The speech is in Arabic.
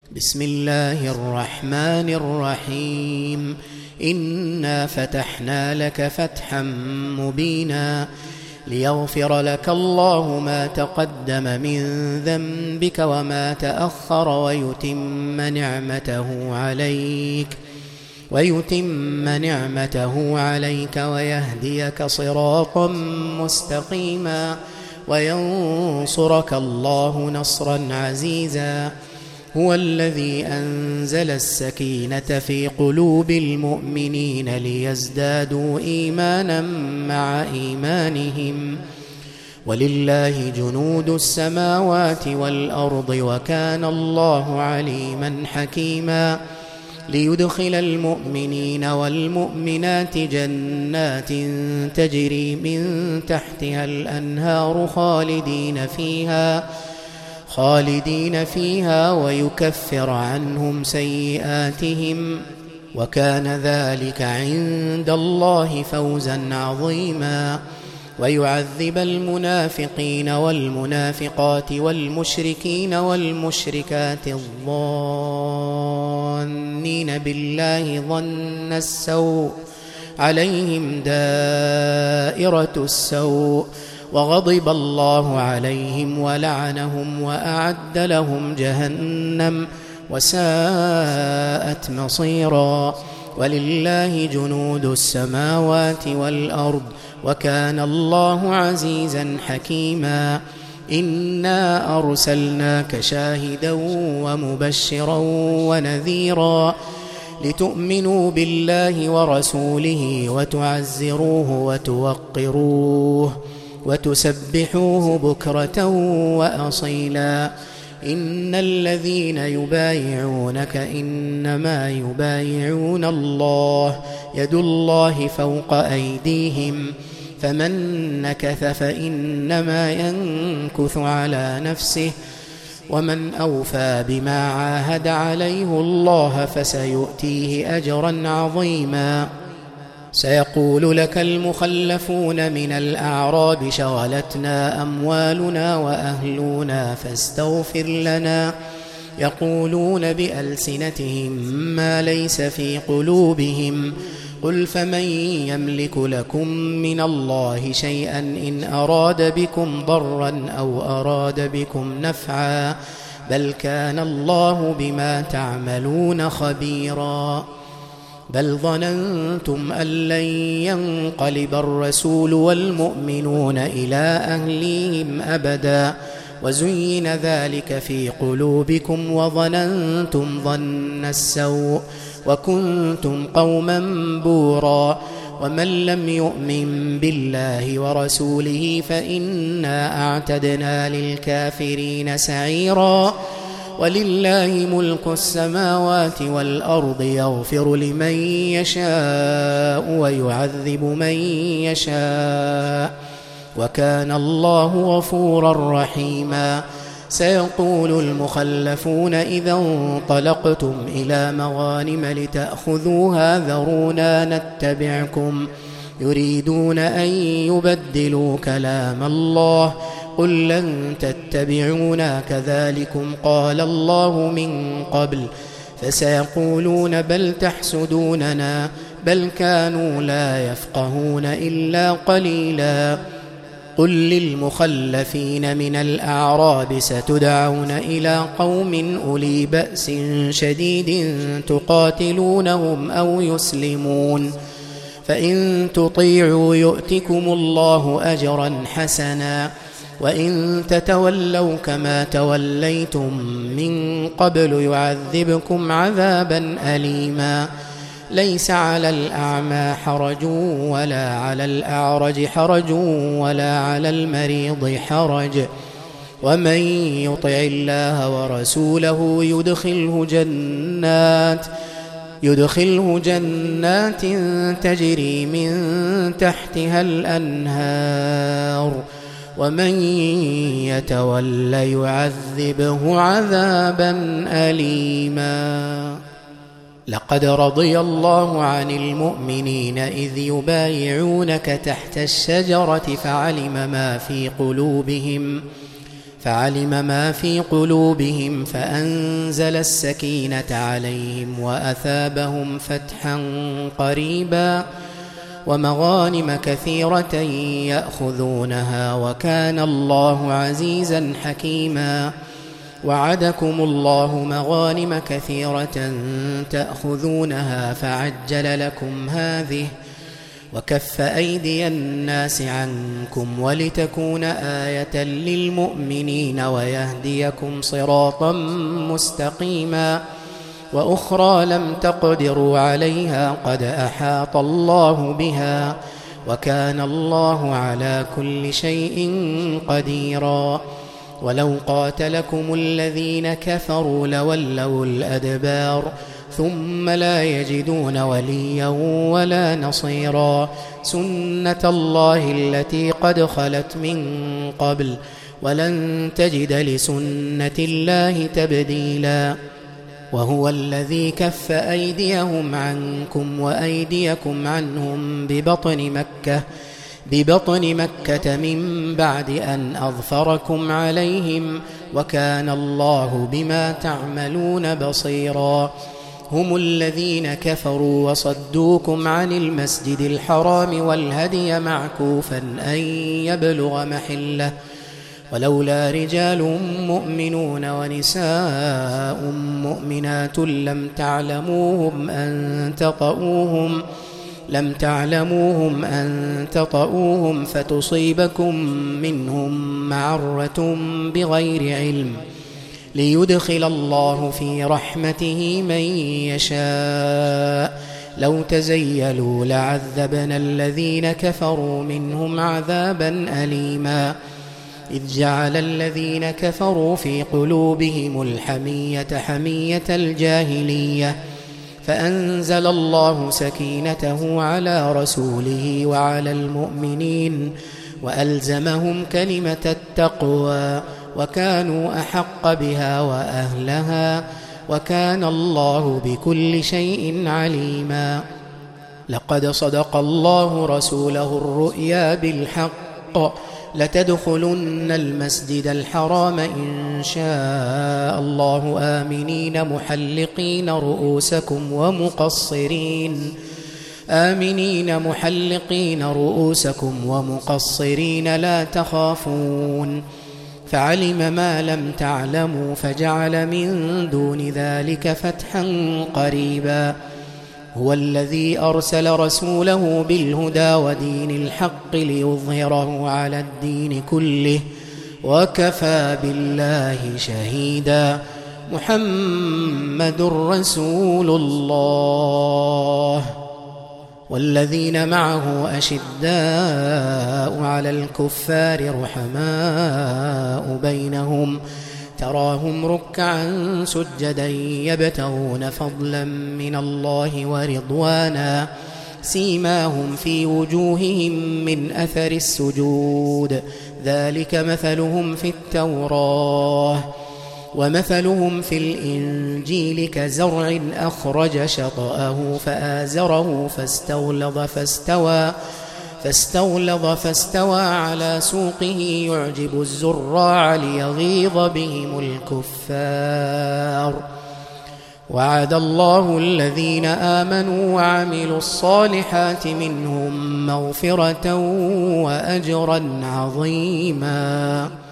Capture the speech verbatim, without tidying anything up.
بسم الله الرحمن الرحيم. إنا فتحنا لك فتحا مبينا ليغفر لك الله ما تقدم من ذنبك وما تأخر ويتم نعمته عليك ويتم نعمته عليك ويهديك صراطا مستقيما وينصرك الله نصرا عزيزا. هو الذي أنزل السكينة في قلوب المؤمنين ليزدادوا إيمانا مع إيمانهم ولله جنود السماوات والأرض وكان الله عليما حكيما. ليدخل المؤمنين والمؤمنات جنات تجري من تحتها الأنهار خالدين فيها خالدين فيها ويكفر عنهم سيئاتهم وكان ذلك عند الله فوزا عظيما. ويعذب المنافقين والمنافقات والمشركين والمشركات الظانين بالله ظن السوء عليهم دائرة السوء وغضب الله عليهم ولعنهم وأعد لهم جهنم وساءت مصيرا. ولله جنود السماوات والأرض وكان الله عزيزا حكيما. إنا أرسلناك شاهدا ومبشرا ونذيرا لتؤمنوا بالله ورسوله وتعزروه وتوقروه وتسبحوه بكرة وأصيلا. إن الذين يبايعونك إنما يبايعون الله يد الله فوق أيديهم فمن نكث فإنما ينكث على نفسه ومن أوفى بما عاهد عليه الله فسيؤتيه أجرا عظيما. سيقول لك المخلفون من الأعراب شغلتنا أموالنا وأهلنا فاستغفر لنا يقولون بألسنتهم ما ليس في قلوبهم قل فمن يملك لكم من الله شيئا إن أراد بكم ضرا أو أراد بكم نفعا بل كان الله بما تعملون خبيرا. بل ظننتم أن لن ينقلب الرسول والمؤمنون إلى أهليهم أبدا وزين ذلك في قلوبكم وظننتم ظن السوء وكنتم قوما بورا. ومن لم يؤمن بالله ورسوله فإنا أعتدنا للكافرين سعيرا. ولله ملك السماوات والأرض يغفر لمن يشاء ويعذب من يشاء وكان الله غفورا رحيما. سيقول المخلفون إذا انطلقتم إلى مغانم لتأخذوها ذرونا نتبعكم يريدون أن يبدلوا كلام الله قل لن تتبعونا كذلكم قال الله من قبل فسيقولون بل تحسدوننا بل كانوا لا يفقهون إلا قليلا. قل للمخلفين من الأعراب ستدعون إلى قوم أولي بأس شديد تقاتلونهم أو يسلمون فإن تطيعوا يؤتكم الله أجرا حسنا وإن تتولوا كما توليتم من قبل يعذبكم عذابا أليما. ليس على الأعمى حرج ولا على الأعرج حرج ولا على المريض حرج ومن يطع الله ورسوله يدخله جنات يدخله جنات تجري من تحتها الأنهار ومن يتول يعذبه عذابا أليما. لقد رضي الله عن المؤمنين إذ يبايعونك تحت الشجرة فعلم ما في قلوبهم فعلم ما في قلوبهم فأنزل السكينة عليهم وأثابهم فتحا قريبا ومغانم كثيرة يأخذونها وكان الله عزيزا حكيما. وعدكم الله مغانم كثيرة تأخذونها فعجل لكم هذه وكف أيدي الناس عنكم ولتكون آية للمؤمنين ويهديكم صراطا مستقيما. وأخرى لم تقدروا عليها قد أحاط الله بها وكان الله على كل شيء قديرا. ولو قاتلكم الذين كفروا لولوا الأدبار ثم لا يجدون وليا ولا نصيرا. سنة الله التي قد خلت من قبل ولن تجد لسنة الله تبديلا. وهو الذي كف أيديهم عنكم وأيديكم عنهم ببطن مكة ببطن مكة من بعد أن أظفركم عليهم وكان الله بما تعملون بصيرا. هم الذين كفروا وصدوكم عن المسجد الحرام والهدي معكوفا أن يبلغ محله ولولا رجال مؤمنون ونساء مؤمنات لم تعلموهم أن تطؤوهم لم تعلموهم أن تطؤوهم فتصيبكم منهم معرة بغير علم ليدخل الله في رحمته من يشاء. لو تزيلوا لعذبنا الذين كفروا منهم عذابا أليما. إذ جعل الذين كفروا في قلوبهم الحمية حمية الجاهلية فأنزل الله سكينته على رسوله وعلى المؤمنين وألزمهم كلمة التقوى وكانوا أحق بها وأهلها وكان الله بكل شيء عليما. لقد صدق الله رسوله الرؤيا بالحق لتدخلن المسجد الحرام إن شاء الله آمنين محلقين رؤوسكم ومقصرين آمنين محلقين رؤوسكم ومقصرين لا تخافون. فعلم ما لم تعلموا فجعل من دون ذلك فتحا قريبا. هو الذي أرسل رسوله بالهدى ودين الحق ليظهره على الدين كله وكفى بالله شهيدا. محمد رسول الله والذين معه أشداء على الكفار رحماء بينهم تراهم ركعا سجدا يبتغون فضلا من الله ورضوانا سيماهم في وجوههم من أثر السجود ذلك مثلهم في التوراة ومثلهم في الإنجيل كزرع أخرج شطأه فآزره فاستغلظ فاستوى فاستغلظ فاستوى على سوقه يعجب الزراع ليغيظ بهم الكفار. وعد الله الذين آمنوا وعملوا الصالحات منهم مغفرة وأجرا عظيما.